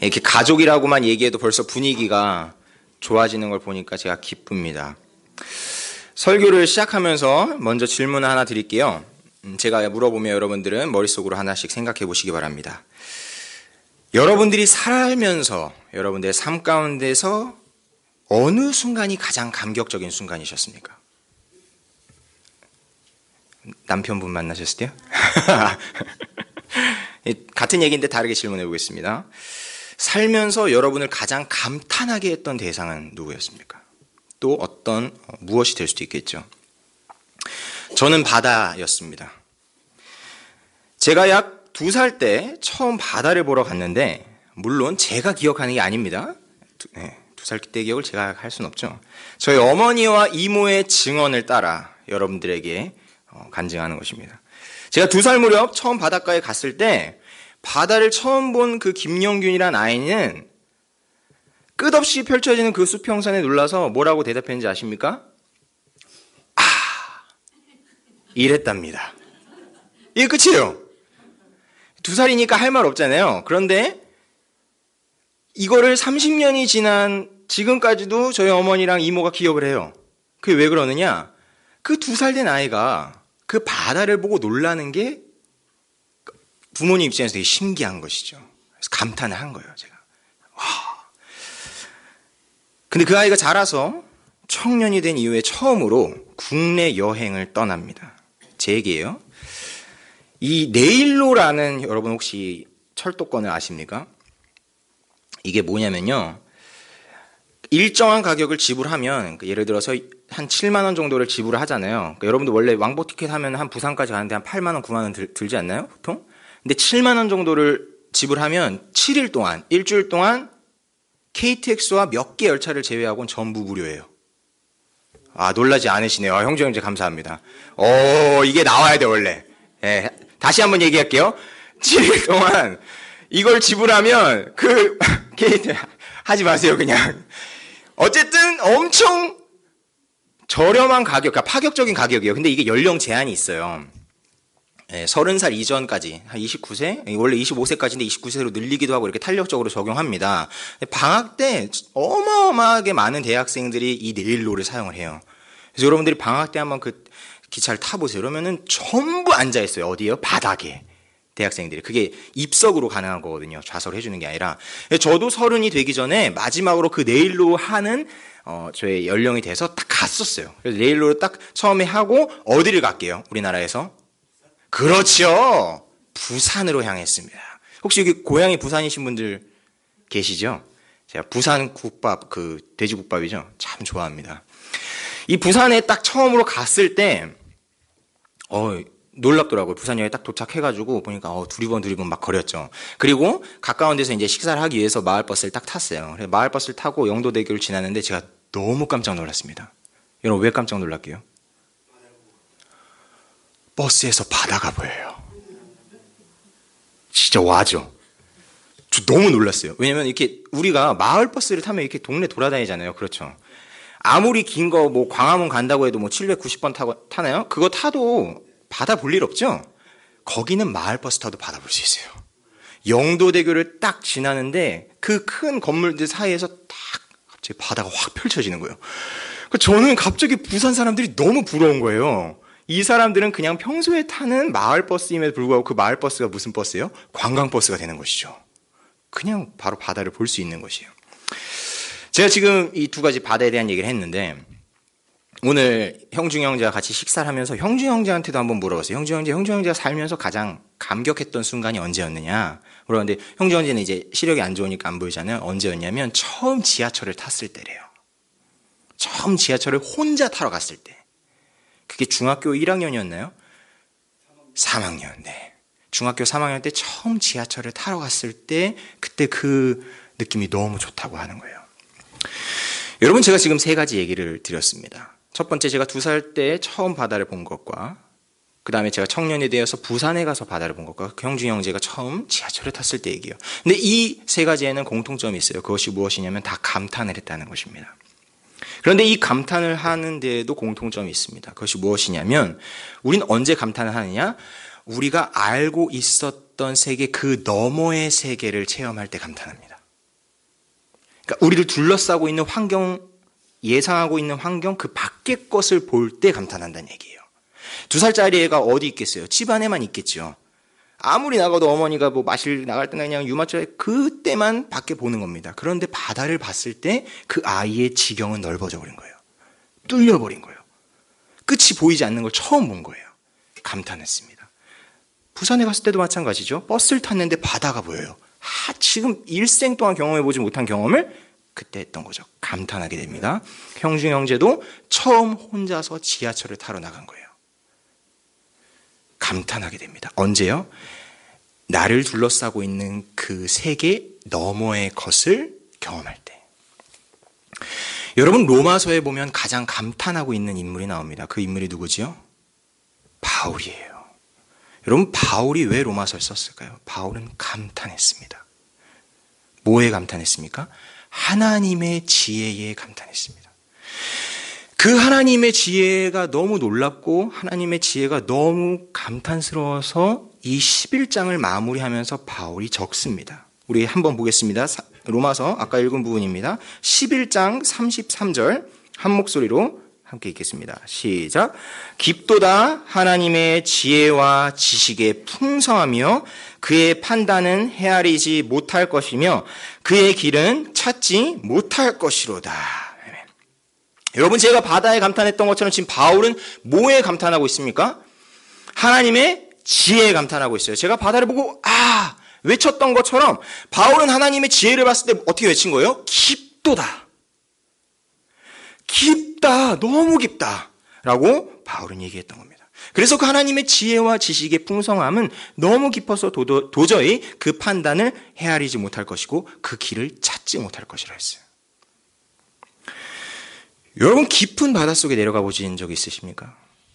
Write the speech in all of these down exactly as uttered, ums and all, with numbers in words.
이렇게 가족이라고만 얘기해도 벌써 분위기가 좋아지는 걸 보니까 제가 기쁩니다. 설교를 시작하면서 먼저 질문 하나 드릴게요. 제가 물어보면 여러분들은 머릿속으로 하나씩 생각해 보시기 바랍니다. 여러분들이 살면서 여러분들의 삶 가운데서 어느 순간이 가장 감격적인 순간이셨습니까? 남편분 만나셨을 때요? 같은 얘기인데 다르게 질문해 보겠습니다. 살면서 여러분을 가장 감탄하게 했던 대상은 누구였습니까? 또 어떤 무엇이 될 수도 있겠죠. 저는 바다였습니다. 제가 약 두 살 때 처음 바다를 보러 갔는데, 물론 제가 기억하는 게 아닙니다. 두, 네, 두 살 때 기억을 제가 할 수는 없죠. 저희 어머니와 이모의 증언을 따라 여러분들에게 간증하는 것입니다. 제가 두 살 무렵 처음 바닷가에 갔을 때 바다를 처음 본 그 김영균이란 아이는 끝없이 펼쳐지는 그 수평선에 놀라서 뭐라고 대답했는지 아십니까? 아, 이랬답니다. 이게 끝이에요. 두 살이니까 할 말 없잖아요. 그런데 이거를 삼십 년이 지난 지금까지도 저희 어머니랑 이모가 기억을 해요. 그게 왜 그러느냐? 그 두 살 된 아이가 그 바다를 보고 놀라는 게 부모님 입장에서 되게 신기한 것이죠. 그래서 감탄을 한 거예요, 제가. 와. 근데 그 아이가 자라서 청년이 된 이후에 처음으로 국내 여행을 떠납니다. 제 얘기예요. 이 네일로라는, 여러분 혹시 철도권을 아십니까? 이게 뭐냐면요, 일정한 가격을 지불하면, 예를 들어서 한 칠만 원 정도를 지불하잖아요. 그러니까 여러분도 원래 왕복 티켓 하면 한 부산까지 가는데 한 팔만 원, 구만 원 들, 들지 않나요? 보통? 근데 칠만 원 정도를 지불하면 칠 일 동안, 일주일 동안 케이티엑스와 몇 개 열차를 제외하고는 전부 무료예요. 아, 놀라지 않으시네요. 아, 형제 형제 감사합니다. 오, 이게 나와야 돼, 원래. 예, 다시 한번 얘기할게요. 칠 일 동안 이걸 지불하면 그 케이티엑스 하지 마세요, 그냥. 어쨌든 엄청 저렴한 가격, 그러니까 파격적인 가격이에요. 근데 이게 연령 제한이 있어요. 예, 서른 살 이전까지, 한 이십구 세? 원래 이십오 세까지인데 이십구 세로 늘리기도 하고 이렇게 탄력적으로 적용합니다. 방학 때 어마어마하게 많은 대학생들이 이 네일로를 사용을 해요. 그래서 여러분들이 방학 때 한번 그 기차를 타보세요. 그러면은 전부 앉아있어요. 어디에요? 바닥에. 대학생들이. 그게 입석으로 가능한 거거든요. 좌석을 해주는 게 아니라. 저도 서른이 되기 전에 마지막으로 그 네일로 하는 어, 저의 연령이 돼서 딱 갔었어요. 그래서 네일로를 딱 처음에 하고 어디를 갈게요? 우리나라에서? 그렇죠. 부산으로 향했습니다. 혹시 여기 고향이 부산이신 분들 계시죠? 제가 부산 국밥, 그 돼지국밥이죠. 참 좋아합니다. 이 부산에 딱 처음으로 갔을 때 어, 놀랍더라고요. 부산역에 딱 도착해가지고 보니까 어, 두리번 두리번 막 거렸죠. 그리고 가까운 데서 이제 식사를 하기 위해서 마을버스를 딱 탔어요. 그래서 마을버스를 타고 영도대교를 지났는데 제가 너무 깜짝 놀랐습니다. 여러분 왜 깜짝 놀랄게요? 버스에서 바다가 보여요. 진짜 와죠. 저 너무 놀랐어요. 왜냐면 이렇게 우리가 마을버스를 타면 이렇게 동네 돌아다니잖아요. 그렇죠. 아무리 긴 거 뭐 광화문 간다고 해도 뭐 칠백구십 번 타고 타나요? 그거 타도 바다 볼 일 없죠? 거기는 마을버스 타도 바다 볼 수 있어요. 영도대교를 딱 지나는데 그 큰 건물들 사이에서 딱 갑자기 바다가 확 펼쳐지는 거예요. 저는 갑자기 부산 사람들이 너무 부러운 거예요. 이 사람들은 그냥 평소에 타는 마을버스임에도 불구하고 그 마을버스가 무슨 버스예요? 관광버스가 되는 것이죠. 그냥 바로 바다를 볼 수 있는 것이에요. 제가 지금 이 두 가지 바다에 대한 얘기를 했는데 오늘 형중 형제와 같이 식사를 하면서 형중 형제한테도 한번 물어봤어요. 형중 형제, 형중 형제가 살면서 가장 감격했던 순간이 언제였느냐? 그러는데 형중 형제는 이제 시력이 안 좋으니까 안 보이잖아요. 언제였냐면 처음 지하철을 탔을 때래요. 처음 지하철을 혼자 타러 갔을 때. 그게 중학교 일 학년이었나요? 삼 학년. 네. 중학교 삼 학년 때 처음 지하철을 타러 갔을 때 그때 그 느낌이 너무 좋다고 하는 거예요. 여러분, 제가 지금 세 가지 얘기를 드렸습니다. 첫 번째, 제가 두 살 때 처음 바다를 본 것과 그 다음에 제가 청년이 되어서 부산에 가서 바다를 본 것과 그 형중 형제가 처음 지하철을 탔을 때 얘기예요. 근데 이 세 가지에는 공통점이 있어요. 그것이 무엇이냐면 다 감탄을 했다는 것입니다. 그런데 이 감탄을 하는 데에도 공통점이 있습니다. 그것이 무엇이냐면 우린 언제 감탄을 하느냐? 우리가 알고 있었던 세계 그 너머의 세계를 체험할 때 감탄합니다. 그러니까 우리를 둘러싸고 있는 환경, 예상하고 있는 환경, 그 밖의 것을 볼 때 감탄한다는 얘기예요. 두 살짜리 애가 어디 있겠어요? 집 안에만 있겠죠. 아무리 나가도 어머니가 뭐 마실 나갈 때나 그냥 유모차에 그때만 밖에 보는 겁니다. 그런데 바다를 봤을 때 그 아이의 지경은 넓어져 버린 거예요. 뚫려버린 거예요. 끝이 보이지 않는 걸 처음 본 거예요. 감탄했습니다. 부산에 갔을 때도 마찬가지죠. 버스를 탔는데 바다가 보여요. 아, 지금 일생 동안 경험해보지 못한 경험을 그때 했던 거죠. 감탄하게 됩니다. 형중 형제도 처음 혼자서 지하철을 타러 나간 거예요. 감탄하게 됩니다. 언제요? 나를 둘러싸고 있는 그 세계 너머의 것을 경험할 때. 여러분, 로마서에 보면 가장 감탄하고 있는 인물이 나옵니다. 그 인물이 누구지요? 바울이에요. 여러분, 바울이 왜 로마서를 썼을까요? 바울은 감탄했습니다. 뭐에 감탄했습니까? 하나님의 지혜에 감탄했습니다. 그 하나님의 지혜가 너무 놀랍고 하나님의 지혜가 너무 감탄스러워서 이 십일 장을 마무리하면서 바울이 적습니다. 우리 한번 보겠습니다. 로마서 아까 읽은 부분입니다. 십일 장 삼십삼 절 한 목소리로 함께 읽겠습니다. 시작. 깊도다 하나님의 지혜와 지식의 풍성하며 그의 판단은 헤아리지 못할 것이며 그의 길은 찾지 못할 것이로다. 아멘. 여러분, 제가 바다에 감탄했던 것처럼 지금 바울은 뭐에 감탄하고 있습니까? 하나님의 지혜에 감탄하고 있어요. 제가 바다를 보고 아 외쳤던 것처럼 바울은 하나님의 지혜를 봤을 때 어떻게 외친 거예요? 깊도다. 깊다. 너무 깊다. 라고 바울은 얘기했던 겁니다. 그래서 그 하나님의 지혜와 지식의 풍성함은 너무 깊어서 도, 도저히 그 판단을 헤아리지 못할 것이고 그 길을 찾지 못할 것이라 했어요. 여러분, 깊은 바닷속에 내려가 보신 적 있으십니까?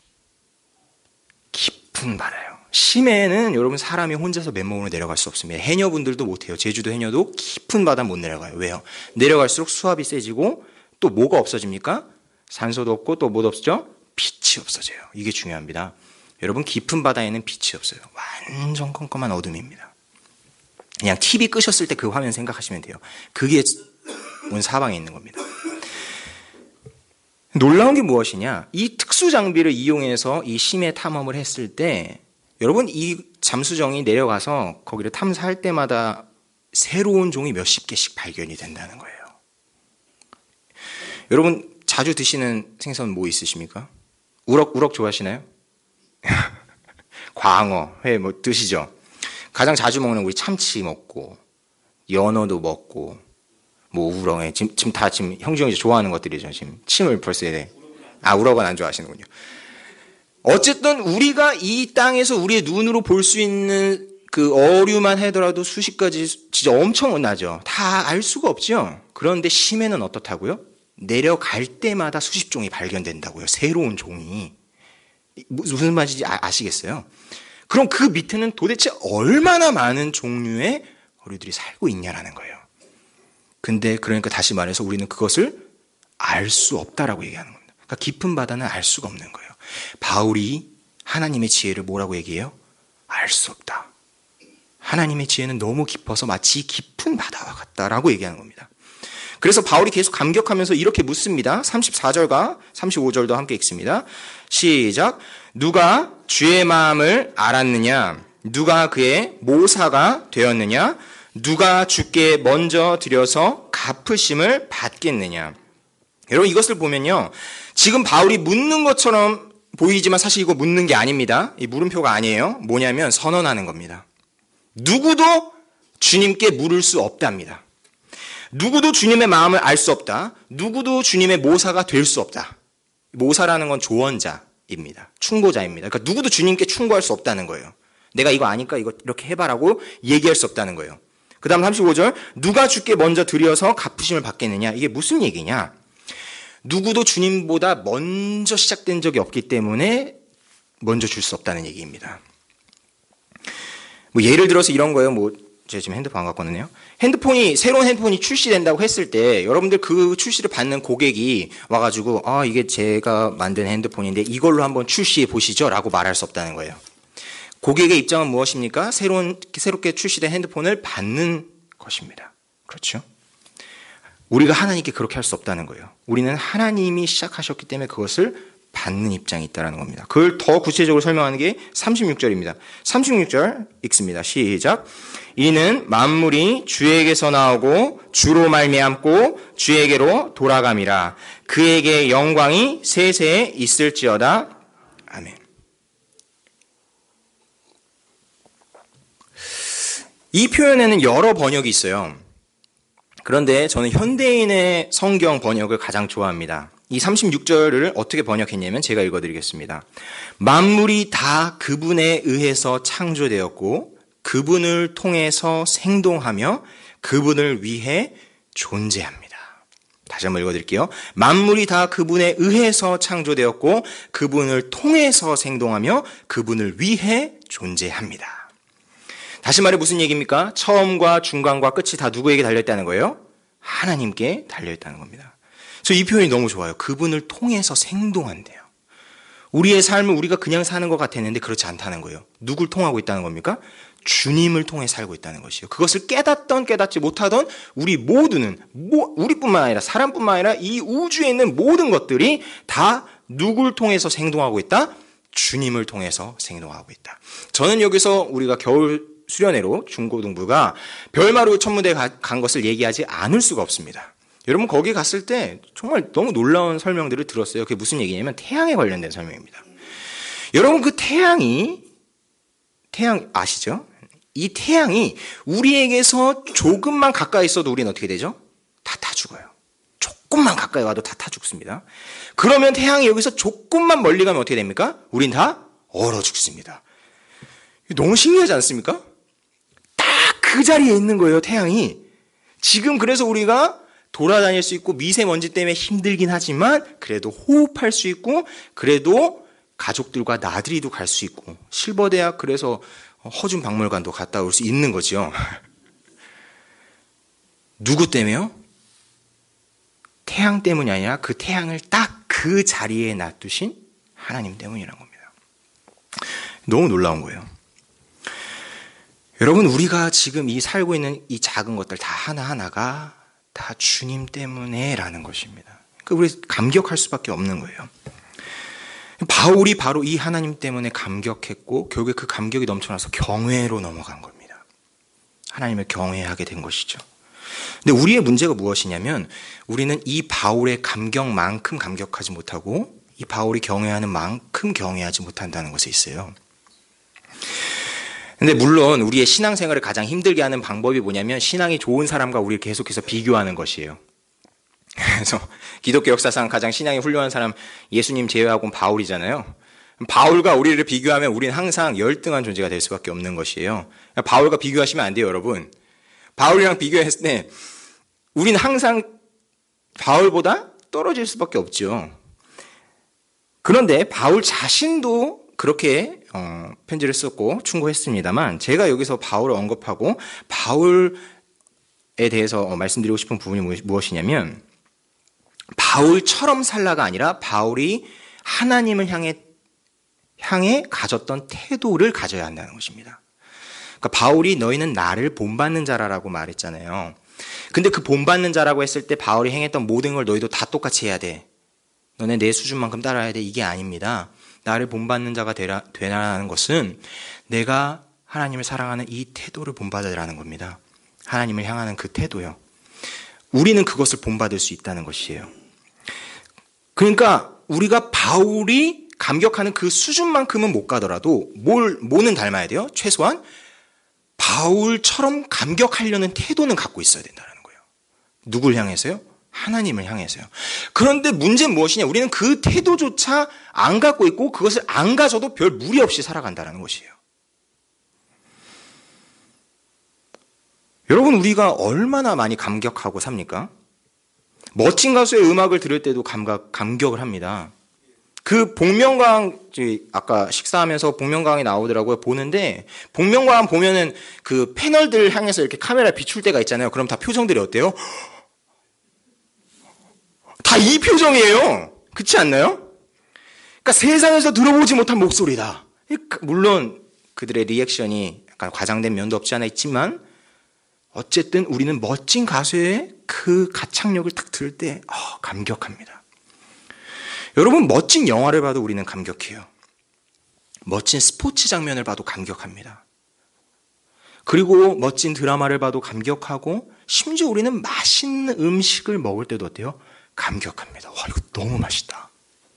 깊은 바다요. 심해에는 여러분 사람이 혼자서 맨몸으로 내려갈 수 없습니다. 해녀분들도 못해요. 제주도 해녀도 깊은 바다 못 내려가요. 왜요? 내려갈수록 수압이 세지고 또 뭐가 없어집니까? 산소도 없고 또 뭐도 없어져? 빛이 없어져요. 이게 중요합니다. 여러분, 깊은 바다에는 빛이 없어요. 완전 컴컴한 어둠입니다. 그냥 티비 끄셨을 때 그 화면 생각하시면 돼요. 그게 온 사방에 있는 겁니다. 놀라운 게 무엇이냐? 이 특수 장비를 이용해서 이 심해 탐험을 했을 때 여러분, 이 잠수정이 내려가서 거기를 탐사할 때마다 새로운 종이 몇십 개씩 발견이 된다는 거예요. 여러분, 자주 드시는 생선 뭐 있으십니까? 우럭, 우럭 좋아하시나요? 광어, 회 뭐 드시죠? 가장 자주 먹는 우리 참치 먹고, 연어도 먹고, 뭐 우렁에, 지금, 지금 다 지금 형제 형제 좋아하는 것들이죠. 지금 침을 벌써 내. 아, 우럭은 안 좋아하시는군요. 어쨌든 우리가 이 땅에서 우리의 눈으로 볼 수 있는 그 어류만 하더라도 수십 가지 진짜 엄청나죠. 다 알 수가 없죠. 그런데 심해는 어떻다고요? 내려갈 때마다 수십 종이 발견된다고요. 새로운 종이. 무슨 말인지 아시겠어요? 그럼 그 밑에는 도대체 얼마나 많은 종류의 어류들이 살고 있냐라는 거예요. 근데 그러니까 다시 말해서 우리는 그것을 알 수 없다라고 얘기하는 겁니다. 그러니까 깊은 바다는 알 수가 없는 거예요. 바울이 하나님의 지혜를 뭐라고 얘기해요? 알 수 없다. 하나님의 지혜는 너무 깊어서 마치 깊은 바다와 같다라고 얘기하는 겁니다. 그래서 바울이 계속 감격하면서 이렇게 묻습니다. 삼십사 절과 삼십오 절도 함께 읽습니다. 시작. 누가 주의 마음을 알았느냐? 누가 그의 모사가 되었느냐? 누가 주께 먼저 드려서 갚으심을 받겠느냐? 여러분, 이것을 보면요, 지금 바울이 묻는 것처럼 보이지만 사실 이거 묻는 게 아닙니다. 이 물음표가 아니에요. 뭐냐면 선언하는 겁니다. 누구도 주님께 물을 수 없답니다. 누구도 주님의 마음을 알 수 없다. 누구도 주님의 모사가 될 수 없다. 모사라는 건 조언자입니다. 충고자입니다. 그러니까 누구도 주님께 충고할 수 없다는 거예요. 내가 이거 아니까 이거 이렇게 해봐라고 얘기할 수 없다는 거예요. 그 다음 삼십오 절. 누가 주께 먼저 드려서 갚으심을 받겠느냐? 이게 무슨 얘기냐? 누구도 주님보다 먼저 시작된 적이 없기 때문에 먼저 줄 수 없다는 얘기입니다. 뭐 예를 들어서 이런 거예요. 뭐 제가 지금 핸드폰 안 갖고왔네요. 핸드폰이 새로운 핸드폰이 출시된다고 했을 때 여러분들 그 출시를 받는 고객이 와가지고 아 이게 제가 만든 핸드폰인데 이걸로 한번 출시해 보시죠라고 말할 수 없다는 거예요. 고객의 입장은 무엇입니까? 새로운 새롭게 출시된 핸드폰을 받는 것입니다. 그렇죠? 우리가 하나님께 그렇게 할 수 없다는 거예요. 우리는 하나님이 시작하셨기 때문에 그것을 받는 입장이 있다는 겁니다. 그걸 더 구체적으로 설명하는 게 삼십육 절입니다. 삼십육 절 읽습니다. 시작. 이는 만물이 주에게서 나오고 주로 말미암고 주에게로 돌아감이라. 그에게 영광이 세세에 있을지어다. 아멘. 이 표현에는 여러 번역이 있어요. 그런데 저는 현대인의 성경 번역을 가장 좋아합니다. 이 삼십육 절을 어떻게 번역했냐면 제가 읽어드리겠습니다. 만물이 다 그분에 의해서 창조되었고 그분을 통해서 생동하며 그분을 위해 존재합니다. 다시 한번 읽어드릴게요. 만물이 다 그분에 의해서 창조되었고 그분을 통해서 생동하며 그분을 위해 존재합니다. 다시 말해 무슨 얘기입니까? 처음과 중간과 끝이 다 누구에게 달려있다는 거예요? 하나님께 달려있다는 겁니다. 그래서 이 표현이 너무 좋아요. 그분을 통해서 생동한대요. 우리의 삶을 우리가 그냥 사는 것 같았는데 그렇지 않다는 거예요. 누굴 통하고 있다는 겁니까? 주님을 통해 살고 있다는 것이에요. 그것을 깨닫던 깨닫지 못하던 우리 모두는, 우리뿐만 아니라 사람뿐만 아니라 이 우주에 있는 모든 것들이 다 누굴 통해서 생동하고 있다? 주님을 통해서 생동하고 있다. 저는 여기서 우리가 겨울 수련회로 중고등부가 별마루 천문대에 간 것을 얘기하지 않을 수가 없습니다. 여러분 거기 갔을 때 정말 너무 놀라운 설명들을 들었어요. 그게 무슨 얘기냐면 태양에 관련된 설명입니다. 여러분 그 태양이 태양 아시죠? 이 태양이 우리에게서 조금만 가까이 있어도 우리는 어떻게 되죠? 다 타 죽어요. 조금만 가까이 와도 다 타 죽습니다. 그러면 태양이 여기서 조금만 멀리 가면 어떻게 됩니까? 우린 다 얼어 죽습니다. 너무 신기하지 않습니까? 딱 그 자리에 있는 거예요, 태양이. 지금 그래서 우리가 돌아다닐 수 있고 미세먼지 때문에 힘들긴 하지만 그래도 호흡할 수 있고 그래도 가족들과 나들이도 갈 수 있고 실버대학 그래서 허준 박물관도 갔다 올 수 있는 거죠. 누구 때문에요? 태양 때문이 아니라 그 태양을 딱 그 자리에 놔두신 하나님 때문이라는 겁니다. 너무 놀라운 거예요. 여러분 우리가 지금 이 살고 있는 이 작은 것들 다 하나하나가 다 주님 때문에라는 것입니다. 그러니까 우리 감격할 수밖에 없는 거예요. 바울이 바로 이 하나님 때문에 감격했고 결국에 그 감격이 넘쳐나서 경외로 넘어간 겁니다. 하나님을 경외하게 된 것이죠. 근데 우리의 문제가 무엇이냐면 우리는 이 바울의 감격만큼 감격하지 못하고 이 바울이 경외하는 만큼 경외하지 못한다는 것에 있어요. 근데 물론 우리의 신앙생활을 가장 힘들게 하는 방법이 뭐냐면 신앙이 좋은 사람과 우리를 계속해서 비교하는 것이에요. 그래서 기독교 역사상 가장 신앙이 훌륭한 사람 예수님 제외하고는 바울이잖아요. 바울과 우리를 비교하면 우리는 항상 열등한 존재가 될 수밖에 없는 것이에요. 바울과 비교하시면 안 돼요, 여러분. 바울이랑 비교했을 때 우리는 항상 바울보다 떨어질 수밖에 없죠. 그런데 바울 자신도 그렇게 어, 편지를 썼고 충고했습니다만 제가 여기서 바울을 언급하고 바울에 대해서 어, 말씀드리고 싶은 부분이 무엇이냐면 바울처럼 살라가 아니라 바울이 하나님을 향해 향해 가졌던 태도를 가져야 한다는 것입니다. 그러니까 바울이 너희는 나를 본받는 자라라고 말했잖아요. 근데 그 본받는 자라고 했을 때 바울이 행했던 모든 걸 너희도 다 똑같이 해야 돼. 너네 내 수준만큼 따라야 돼. 이게 아닙니다. 나를 본받는 자가 되라, 되라는 것은 내가 하나님을 사랑하는 이 태도를 본받으라는 겁니다. 하나님을 향하는 그 태도요. 우리는 그것을 본받을 수 있다는 것이에요. 그러니까 우리가 바울이 감격하는 그 수준만큼은 못 가더라도 뭘, 뭐는 닮아야 돼요? 최소한 바울처럼 감격하려는 태도는 갖고 있어야 된다는 거예요. 누굴 향해서요? 하나님을 향해서요. 그런데 문제는 무엇이냐? 우리는 그 태도조차 안 갖고 있고 그것을 안 가져도 별 무리 없이 살아간다는 것이에요. 여러분 우리가 얼마나 많이 감격하고 삽니까? 멋진 가수의 음악을 들을 때도 감각, 감격을 합니다. 그 복면가왕 아까 식사하면서 복면가왕이 나오더라고요. 보는데 복면가왕 보면은 그 패널들 향해서 이렇게 카메라 비출 때가 있잖아요. 그럼 다 표정들이 어때요? 다 이 표정이에요. 그렇지 않나요? 그러니까 세상에서 들어보지 못한 목소리다. 물론 그들의 리액션이 약간 과장된 면도 없지 않아 있지만 어쨌든 우리는 멋진 가수의 그 가창력을 딱 들을 때 어, 감격합니다. 여러분, 멋진 영화를 봐도 우리는 감격해요. 멋진 스포츠 장면을 봐도 감격합니다. 그리고 멋진 드라마를 봐도 감격하고, 심지어 우리는 맛있는 음식을 먹을 때도 어때요? 감격합니다. 와, 이거 너무 맛있다.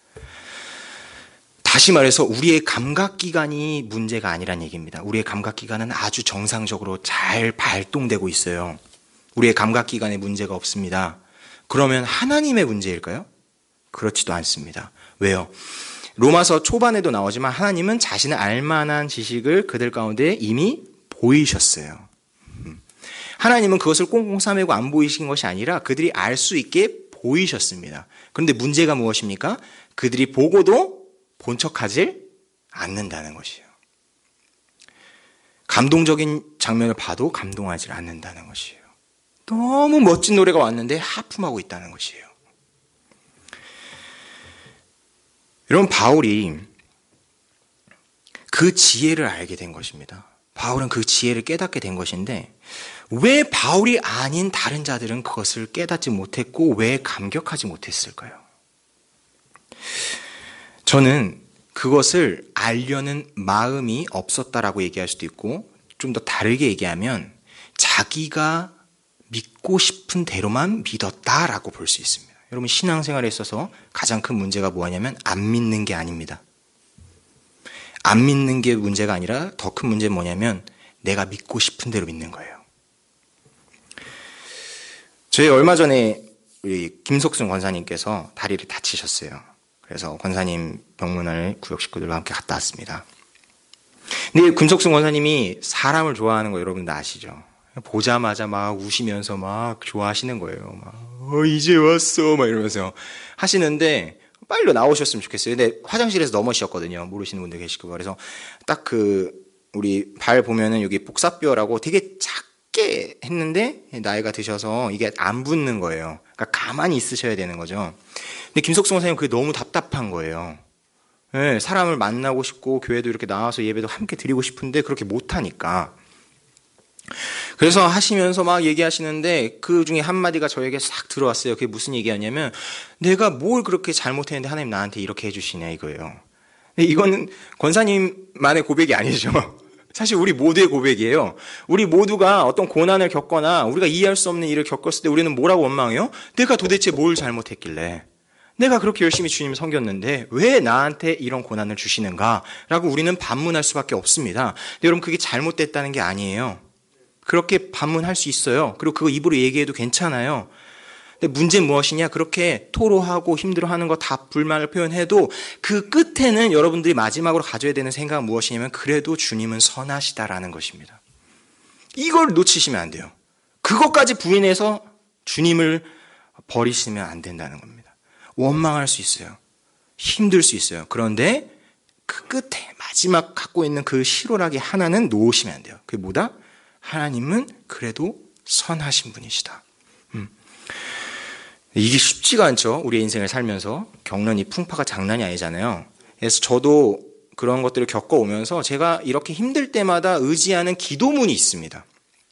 다시 말해서 우리의 감각기관이 문제가 아니란 얘기입니다. 우리의 감각기관은 아주 정상적으로 잘 발동되고 있어요. 우리의 감각기관에 문제가 없습니다. 그러면 하나님의 문제일까요? 그렇지도 않습니다. 왜요? 로마서 초반에도 나오지만 하나님은 자신을 알만한 지식을 그들 가운데 이미 보이셨어요. 하나님은 그것을 꽁꽁 싸매고 안 보이신 것이 아니라 그들이 알 수 있게 보이셨습니다. 그런데 문제가 무엇입니까? 그들이 보고도 본 척하지 않는다는 것이에요. 감동적인 장면을 봐도 감동하지 않는다는 것이에요. 너무 멋진 노래가 왔는데 하품하고 있다는 것이에요. 여러분, 바울이 그 지혜를 알게 된 것입니다. 바울은 그 지혜를 깨닫게 된 것인데, 왜 바울이 아닌 다른 자들은 그것을 깨닫지 못했고 왜 감격하지 못했을까요? 저는 그것을 알려는 마음이 없었다라고 얘기할 수도 있고, 좀 더 다르게 얘기하면 자기가 믿고 싶은 대로만 믿었다라고 볼 수 있습니다. 여러분, 신앙생활에 있어서 가장 큰 문제가 뭐냐면 안 믿는 게 아닙니다. 안 믿는 게 문제가 아니라 더 큰 문제는 뭐냐면 내가 믿고 싶은 대로 믿는 거예요. 저희 얼마 전에 우리 김석순 권사님께서 다리를 다치셨어요. 그래서 권사님 병문안을 구역 식구들과 함께 갔다 왔습니다. 근데 김석순 권사님이 사람을 좋아하는 거 여러분들 아시죠? 보자마자 막 우시면서 막 좋아하시는 거예요. 막, 어, 이제 왔어. 막 이러면서 하시는데 빨리 나오셨으면 좋겠어요. 근데 화장실에서 넘어지셨거든요. 모르시는 분들 계시고. 그래서 딱 그, 우리 발 보면은 여기 복사뼈라고 되게 작게 했는데 나이가 드셔서 이게 안 붙는 거예요. 그러니까 가만히 있으셔야 되는 거죠. 근데 김석순 선생님 그게 너무 답답한 거예요. 네, 사람을 만나고 싶고 교회도 이렇게 나와서 예배도 함께 드리고 싶은데 그렇게 못하니까. 그래서 하시면서 막 얘기하시는데 그 중에 한마디가 저에게 싹 들어왔어요. 그게 무슨 얘기였냐면 내가 뭘 그렇게 잘못했는데 하나님 나한테 이렇게 해주시냐 이거예요. 근데 이거는 권사님만의 고백이 아니죠. 사실 우리 모두의 고백이에요. 우리 모두가 어떤 고난을 겪거나 우리가 이해할 수 없는 일을 겪었을 때 우리는 뭐라고 원망해요? 내가 도대체 뭘 잘못했길래 내가 그렇게 열심히 주님 섬겼는데 왜 나한테 이런 고난을 주시는가 라고 우리는 반문할 수밖에 없습니다. 근데 여러분 그게 잘못됐다는 게 아니에요. 그렇게 반문할 수 있어요. 그리고 그거 입으로 얘기해도 괜찮아요. 근데 문제는 무엇이냐? 그렇게 토로하고 힘들어하는 거 다 불만을 표현해도 그 끝에는 여러분들이 마지막으로 가져야 되는 생각은 무엇이냐면 그래도 주님은 선하시다라는 것입니다. 이걸 놓치시면 안 돼요. 그것까지 부인해서 주님을 버리시면 안 된다는 겁니다. 원망할 수 있어요. 힘들 수 있어요. 그런데 그 끝에 마지막 갖고 있는 그 실오라기 하나는 놓으시면 안 돼요. 그게 뭐다? 하나님은 그래도 선하신 분이시다. 음. 이게 쉽지가 않죠. 우리의 인생을 살면서 겪는 이 풍파가 장난이 아니잖아요. 그래서 저도 그런 것들을 겪어오면서 제가 이렇게 힘들 때마다 의지하는 기도문이 있습니다.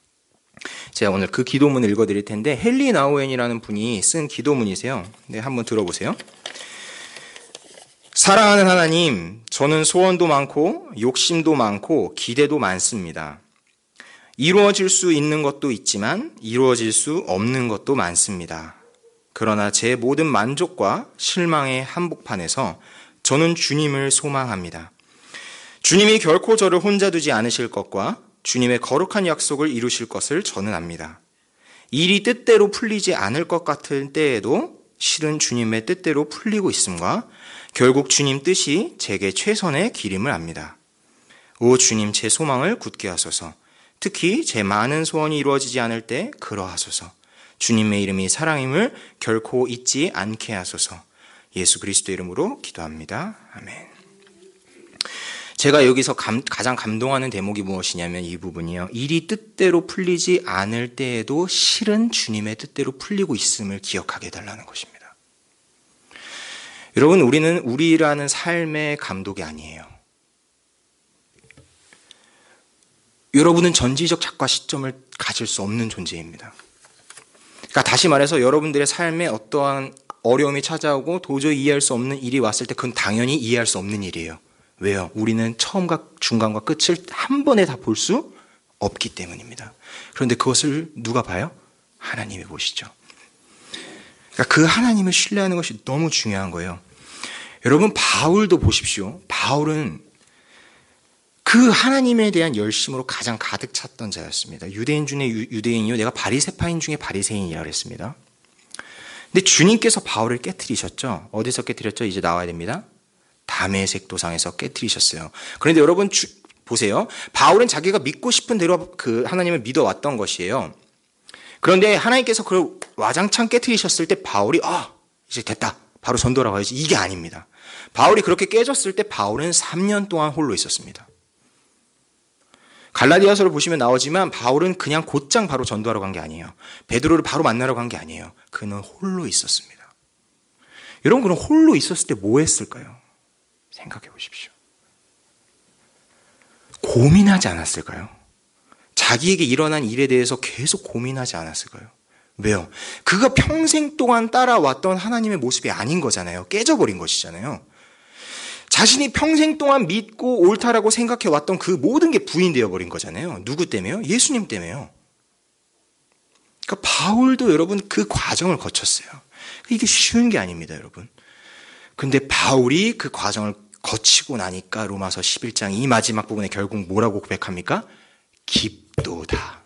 제가 오늘 그 기도문을 읽어드릴 텐데 헨리 나우엔이라는 분이 쓴 기도문이세요. 네, 한번 들어보세요. 사랑하는 하나님, 저는 소원도 많고 욕심도 많고 기대도 많습니다. 이루어질 수 있는 것도 있지만 이루어질 수 없는 것도 많습니다. 그러나 제 모든 만족과 실망의 한복판에서 저는 주님을 소망합니다. 주님이 결코 저를 혼자 두지 않으실 것과 주님의 거룩한 약속을 이루실 것을 저는 압니다. 일이 뜻대로 풀리지 않을 것 같은 때에도 실은 주님의 뜻대로 풀리고 있음과 결국 주님 뜻이 제게 최선의 길임을 압니다. 오 주님, 제 소망을 굳게 하소서. 특히 제 많은 소원이 이루어지지 않을 때 그러하소서. 주님의 이름이 사랑임을 결코 잊지 않게 하소서. 예수 그리스도 이름으로 기도합니다. 아멘. 제가 여기서 감, 가장 감동하는 대목이 무엇이냐면 이 부분이요. 일이 뜻대로 풀리지 않을 때에도 실은 주님의 뜻대로 풀리고 있음을 기억하게 해달라는 것입니다. 여러분, 우리는 우리라는 삶의 감독이 아니에요. 여러분은 전지적 작과 시점을 가질 수 없는 존재입니다. 그러니까 다시 말해서 여러분들의 삶에 어떠한 어려움이 찾아오고 도저히 이해할 수 없는 일이 왔을 때 그건 당연히 이해할 수 없는 일이에요. 왜요? 우리는 처음과 중간과 끝을 한 번에 다 볼 수 없기 때문입니다. 그런데 그것을 누가 봐요? 하나님이 보시죠. 그러니까 그 하나님을 신뢰하는 것이 너무 중요한 거예요. 여러분, 바울도 보십시오. 바울은 그 하나님에 대한 열심으로 가장 가득 찼던 자였습니다. 유대인 중에 유대인이요, 내가 바리새파인 중에 바리새인이라고 했습니다. 근데 주님께서 바울을 깨트리셨죠. 어디서 깨트렸죠? 이제 나와야 됩니다. 다메섹 도상에서 깨트리셨어요. 그런데 여러분 주, 보세요. 바울은 자기가 믿고 싶은 대로 그 하나님을 믿어왔던 것이에요. 그런데 하나님께서 그걸 와장창 깨트리셨을 때 바울이 아 이제 됐다. 바로 전도하러 가야지. 이게 아닙니다. 바울이 그렇게 깨졌을 때 바울은 삼 년 동안 홀로 있었습니다. 갈라디아서를 보시면 나오지만 바울은 그냥 곧장 바로 전도하러 간 게 아니에요. 베드로를 바로 만나러 간 게 아니에요. 그는 홀로 있었습니다. 여러분, 그럼 홀로 있었을 때 뭐 했을까요? 생각해 보십시오. 고민하지 않았을까요? 자기에게 일어난 일에 대해서 계속 고민하지 않았을까요? 왜요? 그가 평생 동안 따라왔던 하나님의 모습이 아닌 거잖아요. 깨져버린 것이잖아요. 자신이 평생 동안 믿고 옳다라고 생각해왔던 그 모든 게 부인되어 버린 거잖아요. 누구 때문에요? 예수님 때문에요. 그러니까 바울도 여러분 그 과정을 거쳤어요. 이게 쉬운 게 아닙니다, 여러분. 근데 바울이 그 과정을 거치고 나니까 로마서 십일 장 이 마지막 부분에 결국 뭐라고 고백합니까? 깊도다.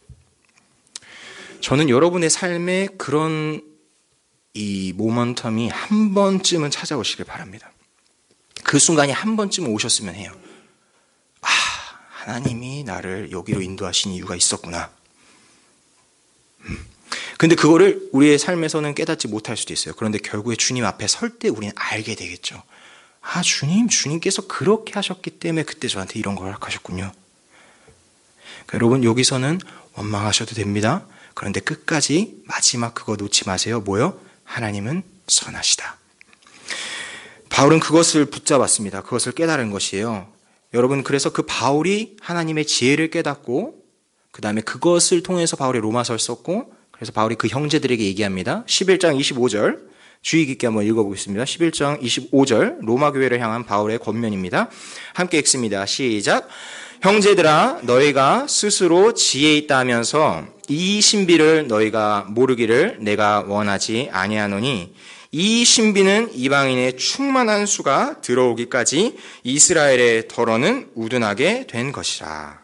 저는 여러분의 삶에 그런 이 모먼텀이 한 번쯤은 찾아오시길 바랍니다. 그 순간이 한 번쯤 오셨으면 해요. 아, 하나님이 나를 여기로 인도하신 이유가 있었구나. 음. 근데 그거를 우리의 삶에서는 깨닫지 못할 수도 있어요. 그런데 결국에 주님 앞에 설 때 우리는 알게 되겠죠. 아, 주님, 주님께서 그렇게 하셨기 때문에 그때 저한테 이런 걸 허락하셨군요. 그러니까 여러분, 여기서는 원망하셔도 됩니다. 그런데 끝까지 마지막 그거 놓지 마세요. 뭐요? 하나님은 선하시다. 바울은 그것을 붙잡았습니다. 그것을 깨달은 것이에요. 여러분, 그래서 그 바울이 하나님의 지혜를 깨닫고 그 다음에 그것을 통해서 바울이 로마서를 썼고, 그래서 바울이 그 형제들에게 얘기합니다. 십일 장 이십오 절 주의 깊게 한번 읽어보겠습니다. 십일 장 이십오 절 로마 교회를 향한 바울의 권면입니다. 함께 읽습니다. 시작. 형제들아, 너희가 스스로 지혜 있다 하면서 이 신비를 너희가 모르기를 내가 원하지 아니하노니, 이 신비는 이방인의 충만한 수가 들어오기까지 이스라엘의 덜어는 우둔하게 된 것이라.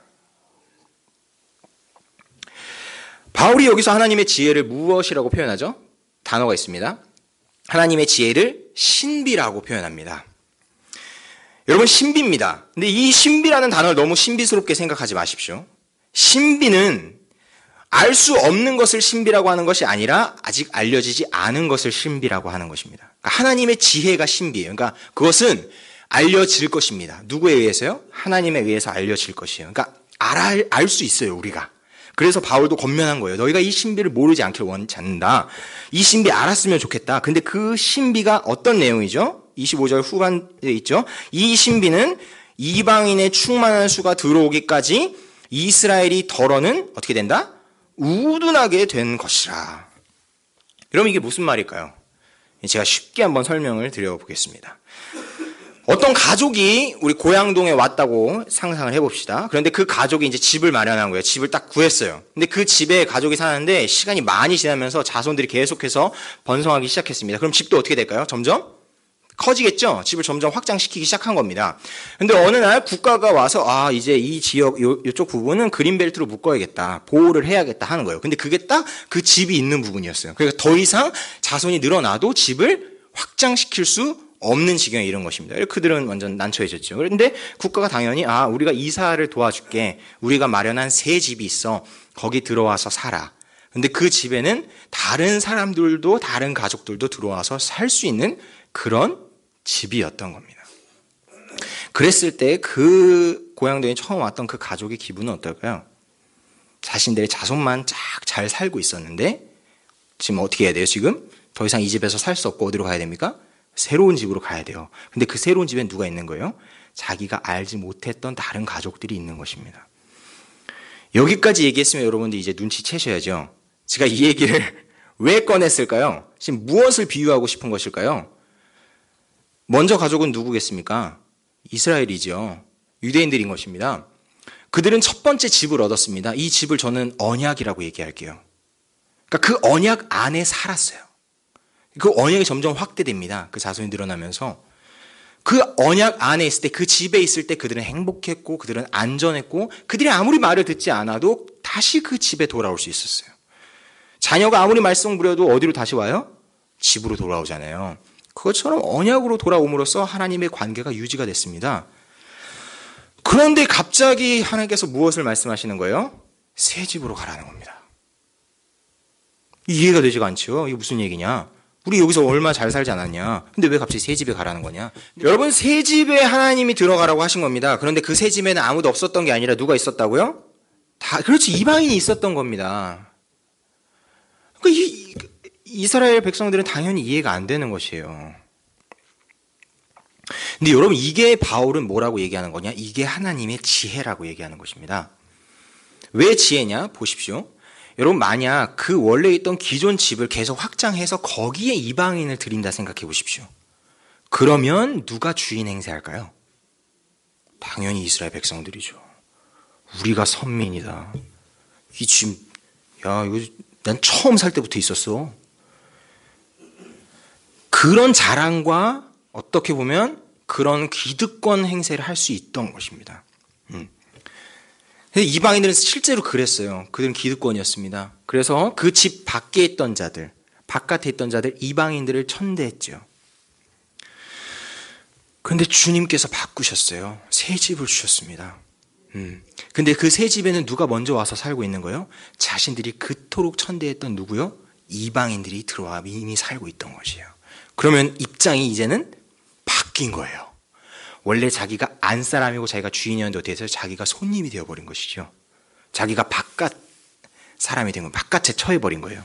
바울이 여기서 하나님의 지혜를 무엇이라고 표현하죠? 단어가 있습니다. 하나님의 지혜를 신비라고 표현합니다. 여러분, 신비입니다. 근데 이 신비라는 단어를 너무 신비스럽게 생각하지 마십시오. 신비는 알 수 없는 것을 신비라고 하는 것이 아니라 아직 알려지지 않은 것을 신비라고 하는 것입니다. 그러니까 하나님의 지혜가 신비예요. 그러니까 그것은 알려질 것입니다. 누구에 의해서요? 하나님에 의해서 알려질 것이에요. 그러니까 알, 알 수 있어요, 우리가. 그래서 바울도 권면한 거예요. 너희가 이 신비를 모르지 않길 원치 않는다. 이 신비 알았으면 좋겠다. 근데 그 신비가 어떤 내용이죠? 이십오 절 후반에 있죠. 이 신비는 이방인의 충만한 수가 들어오기까지 이스라엘이 덜어는 어떻게 된다? 우둔하게 된 것이라. 그럼 이게 무슨 말일까요? 제가 쉽게 한번 설명을 드려보겠습니다. 어떤 가족이 우리 고양동에 왔다고 상상을 해봅시다. 그런데 그 가족이 이제 집을 마련한 거예요. 집을 딱 구했어요. 근데 그 집에 가족이 사는데 시간이 많이 지나면서 자손들이 계속해서 번성하기 시작했습니다. 그럼 집도 어떻게 될까요? 점점 커지겠죠? 집을 점점 확장시키기 시작한 겁니다. 근데 어느 날 국가가 와서 아, 이제 이 지역, 요, 요쪽 부분은 그린벨트로 묶어야겠다. 보호를 해야겠다 하는 거예요. 근데 그게 딱 그 집이 있는 부분이었어요. 그러니까 더 이상 자손이 늘어나도 집을 확장시킬 수 없는 지경에 이른 것입니다. 그들은 완전 난처해졌죠. 그런데 국가가 당연히 아, 우리가 이사를 도와줄게. 우리가 마련한 새 집이 있어. 거기 들어와서 살아. 근데 그 집에는 다른 사람들도 다른 가족들도 들어와서 살 수 있는 그런 집이었던 겁니다. 그랬을 때 그 고향동에 처음 왔던 그 가족의 기분은 어떨까요? 자신들의 자손만 쫙 잘 살고 있었는데 지금 어떻게 해야 돼요? 지금 더 이상 이 집에서 살 수 없고 어디로 가야 됩니까? 새로운 집으로 가야 돼요. 근데 그 새로운 집엔 누가 있는 거예요? 자기가 알지 못했던 다른 가족들이 있는 것입니다. 여기까지 얘기했으면 여러분들 이제 눈치채셔야죠. 제가 이 얘기를 왜 꺼냈을까요? 지금 무엇을 비유하고 싶은 것일까요? 먼저 가족은 누구겠습니까? 이스라엘이죠. 유대인들인 것입니다. 그들은 첫 번째 집을 얻었습니다. 이 집을 저는 언약이라고 얘기할게요. 그러니까 그 언약 안에 살았어요. 그 언약이 점점 확대됩니다. 그 자손이 늘어나면서. 그 언약 안에 있을 때, 그 집에 있을 때 그들은 행복했고, 그들은 안전했고, 그들이 아무리 말을 듣지 않아도 다시 그 집에 돌아올 수 있었어요. 자녀가 아무리 말썽 부려도 어디로 다시 와요? 집으로 돌아오잖아요. 그것처럼 언약으로 돌아옴으로써 하나님의 관계가 유지가 됐습니다. 그런데 갑자기 하나님께서 무엇을 말씀하시는 거예요? 새 집으로 가라는 겁니다. 이해가 되지가 않죠. 이게 무슨 얘기냐? 우리 여기서 얼마 잘 살지 않았냐? 근데 왜 갑자기 새 집에 가라는 거냐? 여러분, 새 집에 하나님이 들어가라고 하신 겁니다. 그런데 그 새 집에는 아무도 없었던 게 아니라 누가 있었다고요? 다, 그렇지, 이방인이 있었던 겁니다. 그러니까 이, 이스라엘 백성들은 당연히 이해가 안 되는 것이에요. 근데 여러분, 이게 바울은 뭐라고 얘기하는 거냐? 이게 하나님의 지혜라고 얘기하는 것입니다. 왜 지혜냐? 보십시오. 여러분, 만약 그 원래 있던 기존 집을 계속 확장해서 거기에 이방인을 들인다 생각해 보십시오. 그러면 누가 주인 행세할까요? 당연히 이스라엘 백성들이죠. 우리가 선민이다. 이 집, 야, 이거 난 처음 살 때부터 있었어. 그런 자랑과 어떻게 보면 그런 기득권 행세를 할 수 있던 것입니다. 음. 이방인들은 실제로 그랬어요. 그들은 기득권이었습니다. 그래서 그 집 밖에 있던 자들, 바깥에 있던 자들, 이방인들을 천대했죠. 그런데 주님께서 바꾸셨어요. 새 집을 주셨습니다. 음. 근데 그 새 집에는 누가 먼저 와서 살고 있는 거예요? 자신들이 그토록 천대했던 누구요? 이방인들이 들어와 이미 살고 있던 것이에요. 그러면 입장이 이제는 바뀐 거예요. 원래 자기가 안 사람이고 자기가 주인이었는데 어떻게 해서 자기가 손님이 되어버린 것이죠. 자기가 바깥 사람이 된 건 바깥에 처해버린 거예요.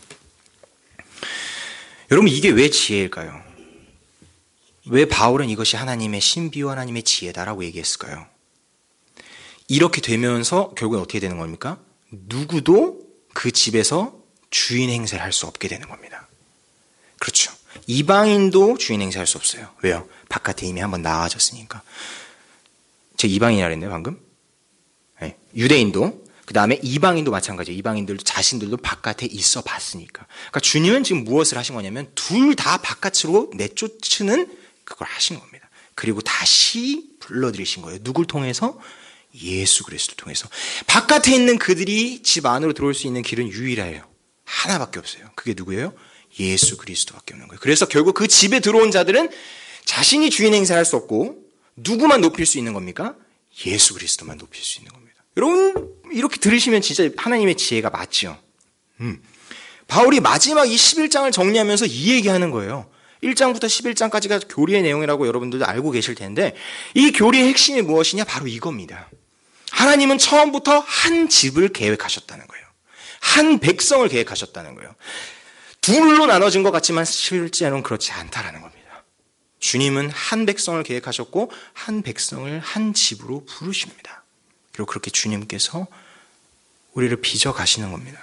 여러분, 이게 왜 지혜일까요? 왜 바울은 이것이 하나님의 신비와 하나님의 지혜다라고 얘기했을까요? 이렇게 되면서 결국은 어떻게 되는 겁니까? 누구도 그 집에서 주인 행세를 할 수 없게 되는 겁니다. 그렇죠. 이방인도 주인 행세할 수 없어요. 왜요? 바깥에 이미 한번 나와졌으니까. 제가 이방인이라 그랬네요, 방금. 네. 유대인도, 그 다음에 이방인도 마찬가지예요. 이방인들 자신들도 바깥에 있어 봤으니까. 그러니까 주님은 지금 무엇을 하신 거냐면 둘 다 바깥으로 내쫓는 그걸 하신 겁니다. 그리고 다시 불러들이신 거예요. 누굴 통해서? 예수 그리스도를 통해서. 바깥에 있는 그들이 집 안으로 들어올 수 있는 길은 유일해요. 하나밖에 없어요. 그게 누구예요? 예수 그리스도밖에 없는 거예요. 그래서 결국 그 집에 들어온 자들은 자신이 주인 행세할 수 없고 누구만 높일 수 있는 겁니까? 예수 그리스도만 높일 수 있는 겁니다. 여러분, 이렇게 들으시면 진짜 하나님의 지혜가 맞죠. 음. 바울이 마지막 이 십일 장을 정리하면서 이 얘기하는 거예요. 일 장부터 십일 장까지가 교리의 내용이라고 여러분들도 알고 계실 텐데 이 교리의 핵심이 무엇이냐? 바로 이겁니다. 하나님은 처음부터 한 집을 계획하셨다는 거예요. 한 백성을 계획하셨다는 거예요. 둘로 나눠진 것 같지만 실제로는 그렇지 않다라는 겁니다. 주님은 한 백성을 계획하셨고 한 백성을 한 집으로 부르십니다. 그리고 그렇게 주님께서 우리를 빚어 가시는 겁니다.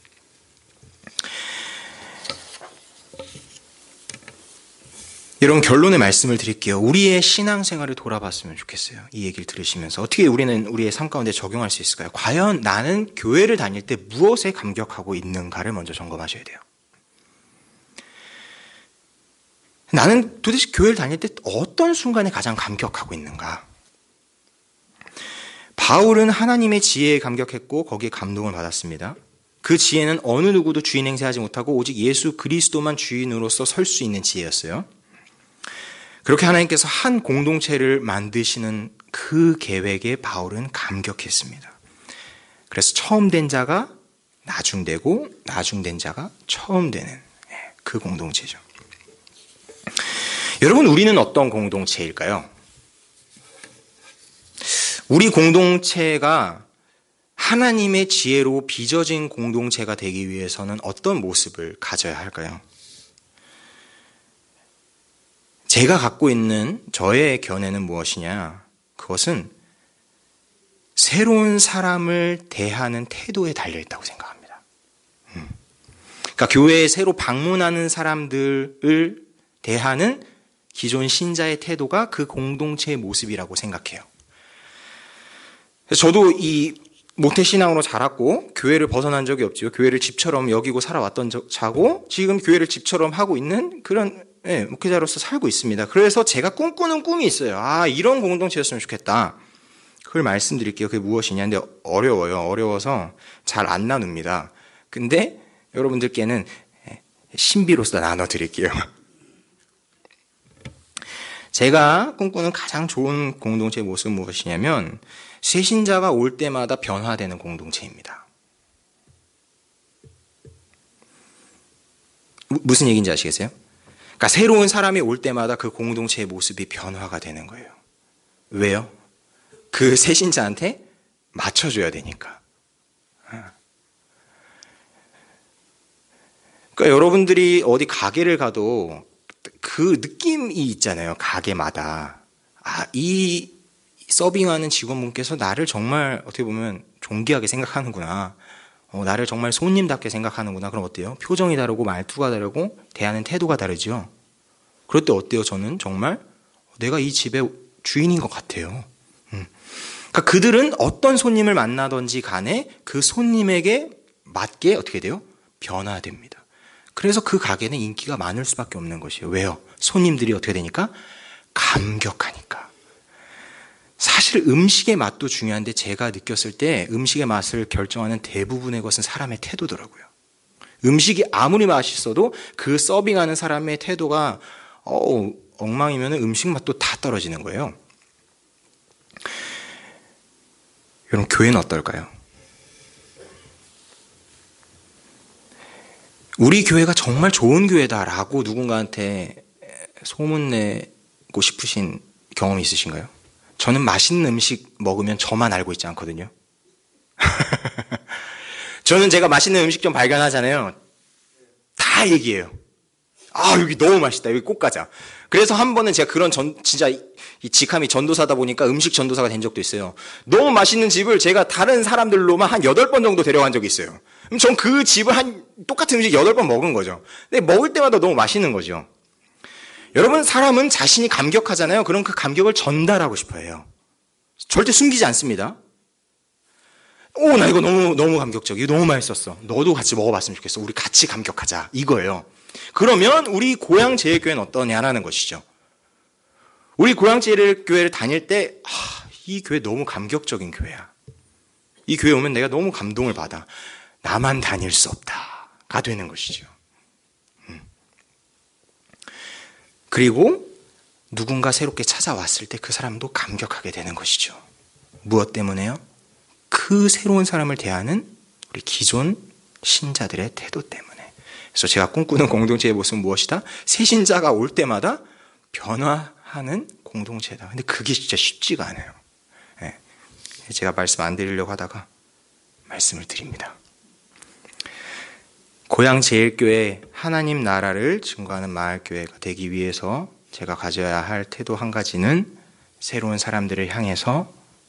여러분, 결론의 말씀을 드릴게요. 우리의 신앙생활을 돌아봤으면 좋겠어요. 이 얘기를 들으시면서 어떻게 우리는 우리의 삶 가운데 적용할 수 있을까요? 과연 나는 교회를 다닐 때 무엇에 감격하고 있는가를 먼저 점검하셔야 돼요. 나는 도대체 교회를 다닐 때 어떤 순간에 가장 감격하고 있는가? 바울은 하나님의 지혜에 감격했고 거기에 감동을 받았습니다. 그 지혜는 어느 누구도 주인 행세하지 못하고 오직 예수 그리스도만 주인으로서 설 수 있는 지혜였어요. 그렇게 하나님께서 한 공동체를 만드시는 그 계획에 바울은 감격했습니다. 그래서 처음 된 자가 나중되고 나중된 자가 처음 되는 그 공동체죠. 여러분, 우리는 어떤 공동체일까요? 우리 공동체가 하나님의 지혜로 빚어진 공동체가 되기 위해서는 어떤 모습을 가져야 할까요? 제가 갖고 있는 저의 견해는 무엇이냐? 그것은 새로운 사람을 대하는 태도에 달려있다고 생각합니다. 음. 그러니까 교회에 새로 방문하는 사람들을 대하는 기존 신자의 태도가 그 공동체의 모습이라고 생각해요. 저도 이 모태신앙으로 자랐고 교회를 벗어난 적이 없지요. 교회를 집처럼 여기고 살아왔던 자고 지금 교회를 집처럼 하고 있는 그런 네, 목회자로서 살고 있습니다. 그래서 제가 꿈꾸는 꿈이 있어요. 아, 이런 공동체였으면 좋겠다. 그걸 말씀드릴게요. 그게 무엇이냐. 근데 어려워요. 어려워서 잘 안 나눕니다. 근데 여러분들께는 신비로서 나눠드릴게요. 제가 꿈꾸는 가장 좋은 공동체의 모습은 무엇이냐면 새신자가 올 때마다 변화되는 공동체입니다. 무슨 얘기인지 아시겠어요? 그러니까 새로운 사람이 올 때마다 그 공동체의 모습이 변화가 되는 거예요. 왜요? 그 새신자한테 맞춰줘야 되니까. 그러니까 여러분들이 어디 가게를 가도 그 느낌이 있잖아요. 가게마다. 아, 이 서빙하는 직원분께서 나를 정말 어떻게 보면 존귀하게 생각하는구나. 어, 나를 정말 손님답게 생각하는구나. 그럼 어때요? 표정이 다르고 말투가 다르고 대하는 태도가 다르죠. 그럴 때 어때요? 저는 정말 내가 이 집의 주인인 것 같아요. 음. 그러니까 그들은 어떤 손님을 만나든지 간에 그 손님에게 맞게 어떻게 돼요? 변화됩니다. 그래서 그 가게는 인기가 많을 수밖에 없는 것이에요. 왜요? 손님들이 어떻게 되니까? 감격하니까. 사실 음식의 맛도 중요한데 제가 느꼈을 때 음식의 맛을 결정하는 대부분의 것은 사람의 태도더라고요. 음식이 아무리 맛있어도 그 서빙하는 사람의 태도가 어, 엉망이면 음식 맛도 다 떨어지는 거예요. 여러분, 교회는 어떨까요? 우리 교회가 정말 좋은 교회다라고 누군가한테 소문내고 싶으신 경험이 있으신가요? 저는 맛있는 음식 먹으면 저만 알고 있지 않거든요. 저는 제가 맛있는 음식점 발견하잖아요. 다 얘기해요. 아, 여기 너무 맛있다. 여기 꼭 가자. 그래서 한 번은 제가 그런 전, 진짜 이 직함이 전도사다 보니까 음식 전도사가 된 적도 있어요. 너무 맛있는 집을 제가 다른 사람들로만 한 여덟 번 정도 데려간 적이 있어요. 그럼 전 그 집을 한 똑같은 음식 여덟 번 먹은 거죠. 근데 먹을 때마다 너무 맛있는 거죠. 여러분, 사람은 자신이 감격하잖아요. 그럼 그 감격을 전달하고 싶어 해요. 절대 숨기지 않습니다. 오, 나 이거 너무, 너무 감격적이야. 이거 너무 맛있었어. 너도 같이 먹어봤으면 좋겠어. 우리 같이 감격하자. 이거예요. 그러면 우리 고향 제일교회는 어떠냐라는 것이죠. 우리 고향 제일교회를 다닐 때, 아, 이 교회 너무 감격적인 교회야. 이 교회 오면 내가 너무 감동을 받아. 나만 다닐 수 없다가 되는 것이죠. 음. 그리고 누군가 새롭게 찾아왔을 때 그 사람도 감격하게 되는 것이죠. 무엇 때문에요? 그 새로운 사람을 대하는 우리 기존 신자들의 태도 때문에. 그래서 제가 꿈꾸는 공동체의 모습은 무엇이다? 새 신자가 올 때마다 변화하는 공동체다. 근데 그게 진짜 쉽지가 않아요. 네. 제가 말씀 안 드리려고 하다가 말씀을 드립니다. 고향 제일교회 하나님 나라를 증거하는 마을교회가 되기 위해서 제가 가져야 할 태도 한 가지는 새로운 사람들을 향해서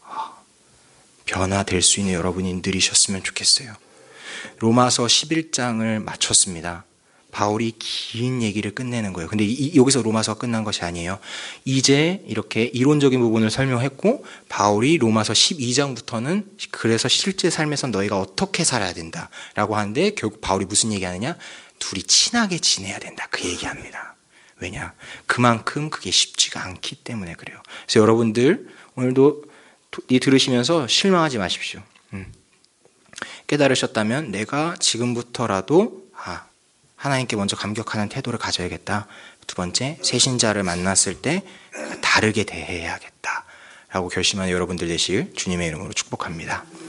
변화될 수 있는 여러분이 늘이셨으면 좋겠어요. 로마서 십일 장을 마쳤습니다. 바울이 긴 얘기를 끝내는 거예요. 근데 이, 여기서 로마서가 끝난 것이 아니에요. 이제 이렇게 이론적인 부분을 설명했고 바울이 로마서 십이 장부터는 그래서 실제 삶에서 너희가 어떻게 살아야 된다라고 하는데 결국 바울이 무슨 얘기하느냐? 둘이 친하게 지내야 된다. 그 얘기합니다. 왜냐? 그만큼 그게 쉽지가 않기 때문에 그래요. 그래서 여러분들 오늘도 이 들으시면서 실망하지 마십시오. 음. 깨달으셨다면 내가 지금부터라도 아, 하나님께 먼저 감격하는 태도를 가져야겠다. 두 번째, 새신자를 만났을 때 다르게 대해야겠다 라고 결심한 여러분들 되시길 주님의 이름으로 축복합니다.